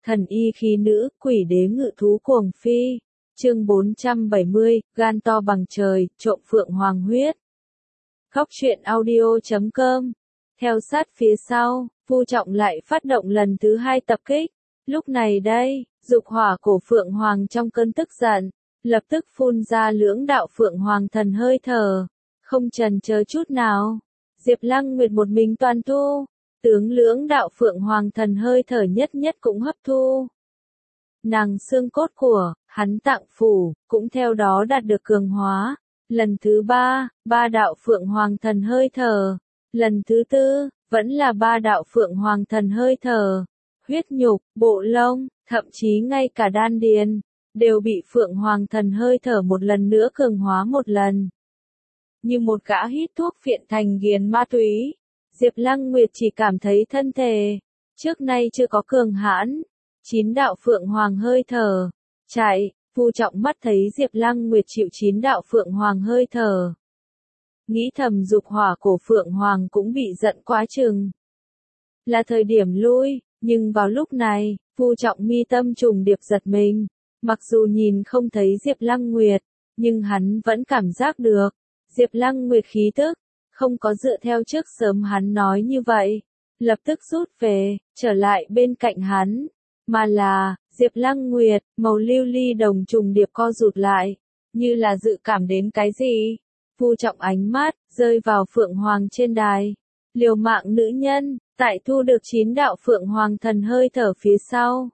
Thần y khí nữ, quỷ đế ngự thú cuồng phi. Chương 470, gan to bằng trời, trộm phượng hoàng huyết. Khóc chuyện audio.com. Theo sát phía sau, Vu Trọng lại phát động lần thứ 2 tập kích. Lúc này đây, dục hỏa cổ phượng hoàng trong cơn tức giận, lập tức phun ra lưỡng đạo phượng hoàng thần hơi thở, không chần chờ chút nào. Diệp Lăng Nguyệt một mình toàn thu, tướng lưỡng đạo phượng hoàng thần hơi thở nhất nhất cũng hấp thu. Nàng xương cốt của hắn tạng phủ cũng theo đó đạt được cường hóa. Lần thứ 3, 3 đạo phượng hoàng thần hơi thở. Lần thứ 4, vẫn là 3 đạo phượng hoàng thần hơi thở. Huyết nhục, bộ lông, thậm chí ngay cả đan điền, đều bị phượng hoàng thần hơi thở một lần nữa cường hóa một lần. Như một gã hít thuốc phiện thành nghiền ma túy, Diệp Lăng Nguyệt chỉ cảm thấy thân thể trước nay chưa có cường hãn. 9 đạo phượng hoàng hơi thở. Chạy, Vu Trọng mắt thấy Diệp Lăng Nguyệt chịu 9 đạo phượng hoàng hơi thở. Nghĩ thầm dục hỏa cổ phượng hoàng cũng bị giận quá chừng. Là thời điểm lui, nhưng vào lúc này, Vu Trọng mi tâm trùng điệp giật mình. Mặc dù nhìn không thấy Diệp Lăng Nguyệt, nhưng hắn vẫn cảm giác được. Diệp Lăng Nguyệt khí tức, không có dựa theo trước sớm hắn nói như vậy. Lập tức rút về, trở lại bên cạnh hắn. Mà là, Diệp Lăng Nguyệt, màu lưu ly đồng trùng điệp co rụt lại, như là dự cảm đến cái gì. Vu Trọng ánh mắt, rơi vào phượng hoàng trên đài. Liều mạng nữ nhân, tại thu được 9 đạo phượng hoàng thần hơi thở phía sau.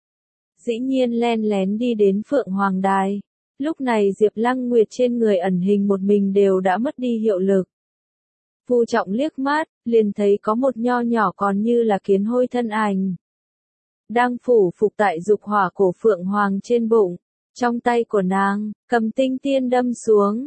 Dĩ nhiên len lén đi đến phượng hoàng đài. Lúc này Diệp Lăng Nguyệt trên người ẩn hình một mình đều đã mất đi hiệu lực. Vu Trọng liếc mắt, liền thấy có một nho nhỏ còn như là kiến hôi thân ảnh. Đang phủ phục tại dục hỏa cổ phượng hoàng trên bụng, trong tay của nàng, cầm tinh tiên đâm xuống.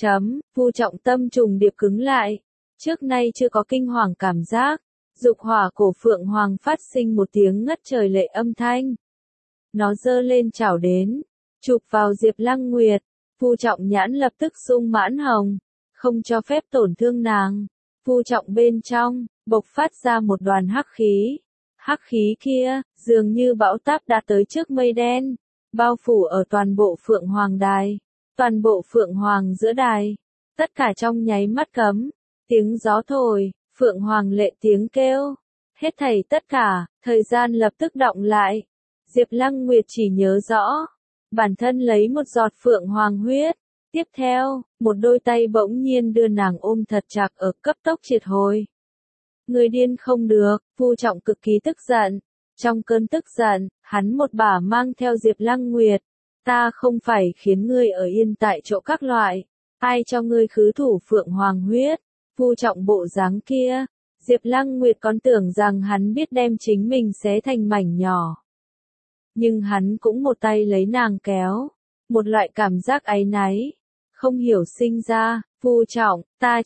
Vu Trọng tâm trùng điệp cứng lại, trước nay chưa có kinh hoàng cảm giác, dục hỏa cổ phượng hoàng phát sinh một tiếng ngất trời lệ âm thanh. Nó giơ lên chảo đến, chụp vào Diệp Lăng Nguyệt, Vu Trọng nhãn lập tức sung mãn hồng, không cho phép tổn thương nàng. Vu Trọng bên trong, bộc phát ra một đoàn hắc khí. Hắc khí kia, dường như bão táp đã tới trước mây đen, bao phủ ở toàn bộ phượng hoàng đài, toàn bộ phượng hoàng giữa đài, tất cả trong nháy mắt cấm, tiếng gió thổi, phượng hoàng lệ tiếng kêu, hết thảy tất cả, thời gian lập tức đọng lại. Diệp Lăng Nguyệt chỉ nhớ rõ, bản thân lấy một giọt phượng hoàng huyết, tiếp theo, một đôi tay bỗng nhiên đưa nàng ôm thật chặt ở cấp tốc triệt hồi. Người điên không được, Vu Trọng cực kỳ tức giận. Trong cơn tức giận, hắn một bả mang theo Diệp Lăng Nguyệt. Ta không phải khiến ngươi ở yên tại chỗ các loại. Ai cho ngươi khứ thủ phượng hoàng huyết? Vu Trọng bộ dáng kia. Diệp Lăng Nguyệt còn tưởng rằng hắn biết đem chính mình xé thành mảnh nhỏ. Nhưng hắn cũng một tay lấy nàng kéo. Một loại cảm giác áy náy. Không hiểu sinh ra. Vu Trọng, ta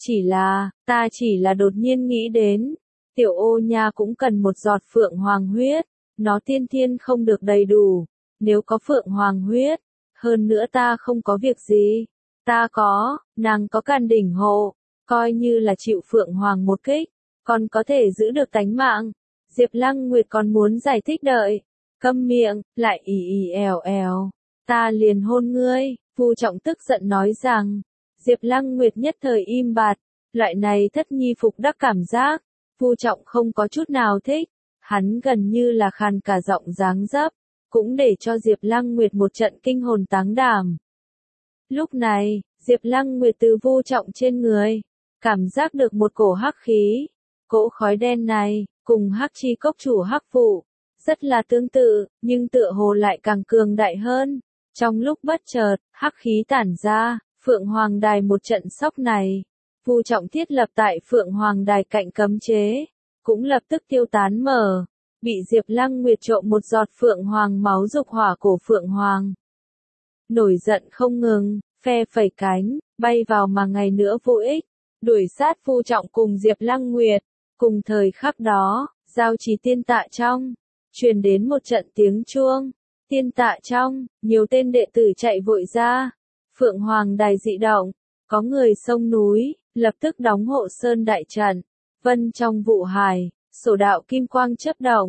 chỉ là đột nhiên nghĩ đến, tiểu ô nha cũng cần một giọt phượng hoàng huyết, nó tiên thiên không được đầy đủ, nếu có phượng hoàng huyết, hơn nữa ta không có việc gì, ta có, nàng có can đỉnh hộ, coi như là chịu phượng hoàng một kích, còn có thể giữ được tánh mạng. Diệp Lăng Nguyệt còn muốn giải thích đợi, câm miệng, lại èo, ta liền hôn ngươi. Vu Trọng tức giận nói rằng. Diệp Lăng Nguyệt nhất thời im bặt, loại này thất nhi phục đắc cảm giác, Vu Trọng không có chút nào thích, hắn gần như là khàn cả giọng dáng dấp, cũng để cho Diệp Lăng Nguyệt một trận kinh hồn táng đảm. Lúc này, Diệp Lăng Nguyệt từ Vu Trọng trên người, cảm giác được một cổ hắc khí, cỗ khói đen này, cùng hắc chi cốc chủ hắc vụ, rất là tương tự, nhưng tựa hồ lại càng cường đại hơn. Trong lúc bất chợt, hắc khí tản ra. Phượng Hoàng Đài một trận sóc này, Vu Trọng thiết lập tại Phượng Hoàng Đài cạnh cấm chế, cũng lập tức tiêu tán mở, bị Diệp Lăng Nguyệt trộm một giọt Phượng Hoàng máu dục hỏa cổ Phượng Hoàng. Nổi giận không ngừng, phe phẩy cánh, bay vào mà ngày nữa vô ích, đuổi sát Vu Trọng cùng Diệp Lăng Nguyệt. Cùng thời khắc đó, giao trì tiên tạ trong, truyền đến một trận tiếng chuông, tiên tạ trong, nhiều tên đệ tử chạy vội ra. Phượng Hoàng Đài dị động, có người sông núi, lập tức đóng hộ sơn đại trận, vân trong vụ hải, sổ đạo kim quang chớp động,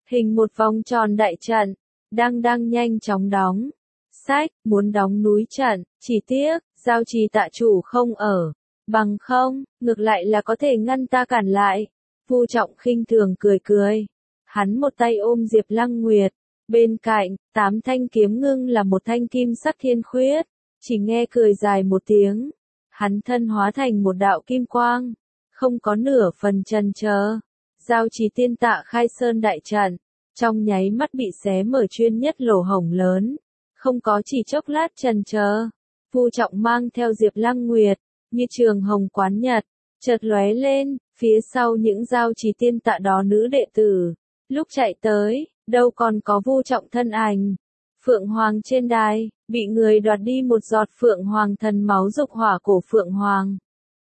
Hình một vòng tròn đại trận, đang nhanh chóng đóng. Sách, muốn đóng núi trận, chỉ tiếc, Giao Trì tạ chủ không ở. Bằng không, ngược lại là có thể ngăn ta cản lại. Vu Trọng khinh thường cười cười. Hắn một tay ôm Diệp Lăng Nguyệt. Bên cạnh, 8 thanh kiếm ngưng là một thanh kim sắc thiên khuyết. Chỉ nghe cười dài một tiếng. Hắn thân hóa thành một đạo kim quang. Không có nửa phần chần chờ. Giao Trì tiên tạ khai sơn đại trận. Trong nháy mắt bị xé mở chuyên nhất lỗ hổng lớn. Không có chỉ chốc lát chần chờ. Vu Trọng mang theo Diệp Lăng Nguyệt. Như trường hồng quán nhật. Chợt lóe lên, phía sau những Giao Trì tiên tạ đó nữ đệ tử. Lúc chạy tới, đâu còn có Vu Trọng thân ảnh. Phượng Hoàng trên đài, bị người đoạt đi một giọt Phượng Hoàng thần máu dục hỏa cổ Phượng Hoàng.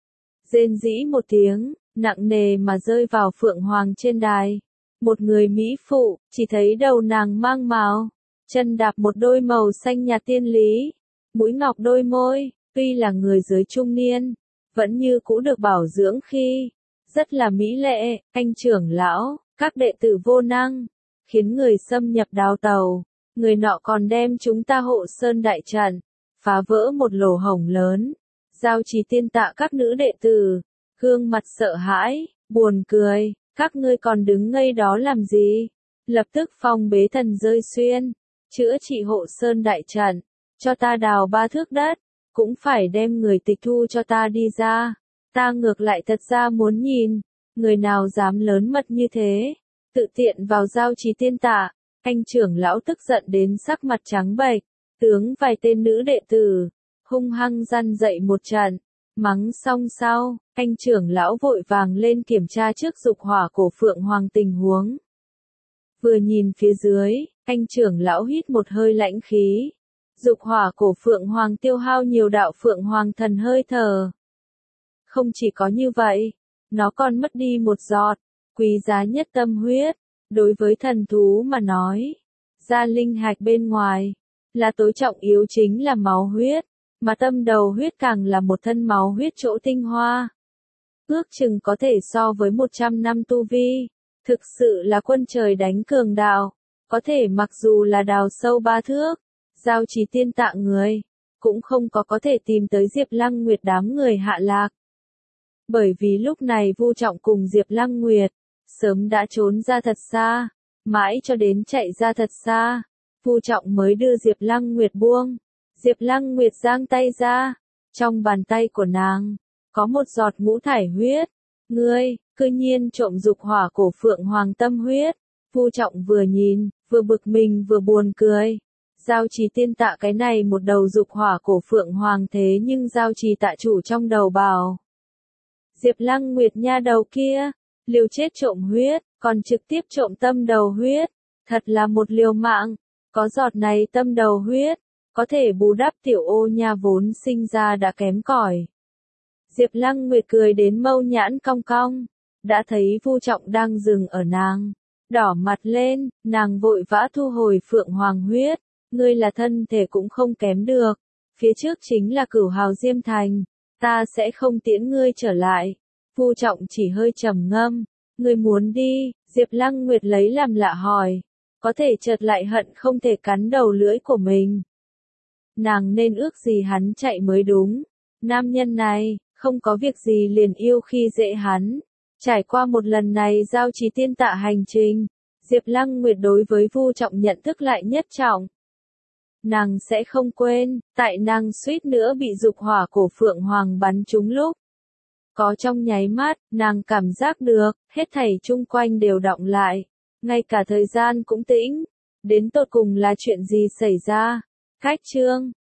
Rên rỉ một tiếng, nặng nề mà rơi vào Phượng Hoàng trên đài. Một người mỹ phụ, chỉ thấy đầu nàng mang màu, chân đạp một đôi màu xanh nhạt tiên lý, mũi ngọc đôi môi, tuy là người dưới trung niên, vẫn như cũ được bảo dưỡng khi, rất là mỹ lệ, anh trưởng lão, các đệ tử vô năng, khiến người xâm nhập đào tàu, người nọ còn đem chúng ta hộ sơn đại trận, phá vỡ một lỗ hổng lớn, Giao Trì tiên tạ các nữ đệ tử, gương mặt sợ hãi, buồn cười, các ngươi còn đứng ngây đó làm gì? Lập tức phong bế thần rơi xuyên, chữa trị hộ sơn đại trận, cho ta đào 3 thước đất, cũng phải đem người tịch thu cho ta đi ra. Ta ngược lại thật ra muốn nhìn, người nào dám lớn mật như thế, tự tiện vào Giao Trì tiên tạ. Anh trưởng lão tức giận đến sắc mặt trắng bệch, tướng vài tên nữ đệ tử, hung hăng răn dậy một trận, mắng xong sau, anh trưởng lão vội vàng lên kiểm tra trước dục hỏa cổ Phượng Hoàng tình huống. Vừa nhìn phía dưới, anh trưởng lão hít một hơi lãnh khí. Dục hỏa cổ Phượng Hoàng tiêu hao nhiều đạo Phượng Hoàng thần hơi thở. Không chỉ có như vậy, nó còn mất đi một giọt, quý giá nhất tâm huyết. Đối với thần thú mà nói, ra linh hạch bên ngoài, là tối trọng yếu chính là máu huyết, mà tâm đầu huyết càng là một thân máu huyết chỗ tinh hoa. Ước chừng có thể so với 100 năm tu vi, thực sự là quân trời đánh cường đạo, có thể mặc dù là đào sâu 3 thước, Giao Trì tiên tạ người, cũng không có thể tìm tới Diệp Lăng Nguyệt đám người hạ lạc. Bởi vì lúc này Vu Trọng cùng Diệp Lăng Nguyệt, sớm đã trốn ra thật xa, mãi cho đến chạy ra thật xa, Vu Trọng mới đưa Diệp Lăng Nguyệt buông. Diệp Lăng Nguyệt giang tay ra, trong bàn tay của nàng, có một giọt ngũ thải huyết. Ngươi, cư nhiên trộm dục hỏa cổ Phượng Hoàng tâm huyết. Vu Trọng vừa nhìn, vừa bực mình vừa buồn cười. Giao Trì tiên tạ cái này một đầu dục hỏa cổ Phượng Hoàng thế nhưng Giao Trì tạ chủ trong đầu bảo. Diệp Lăng Nguyệt nha đầu kia, liều chết trộm huyết, còn trực tiếp trộm tâm đầu huyết. Thật là một liều mạng, có giọt này tâm đầu huyết, có thể bù đắp tiểu ô nha vốn sinh ra đã kém cỏi. Diệp Lăng Nguyệt cười đến mâu nhãn cong cong, đã thấy Vu Trọng đang dừng ở nàng, đỏ mặt lên, nàng vội vã thu hồi Phượng Hoàng huyết, ngươi là thân thể cũng không kém được, phía trước chính là Cửu Hào Diêm Thành, ta sẽ không tiễn ngươi trở lại. Vu Trọng chỉ hơi trầm ngâm, ngươi muốn đi? Diệp Lăng Nguyệt lấy làm lạ hỏi, có thể chợt lại hận không thể cắn đầu lưỡi của mình. Nàng nên ước gì hắn chạy mới đúng, nam nhân này, không có việc gì liền yêu khi dễ hắn. Trải qua một lần này Giao Trì tiên tạ hành trình, Diệp Lăng Nguyệt đối với Vu Trọng nhận thức lại nhất trọng. Nàng sẽ không quên, tại nàng suýt nữa bị dục hỏa cổ Phượng Hoàng bắn trúng lúc. Có trong nháy mắt, nàng cảm giác được, hết thảy chung quanh đều đọng lại, ngay cả thời gian cũng tĩnh. Đến tột cùng là chuyện gì xảy ra? Cách chương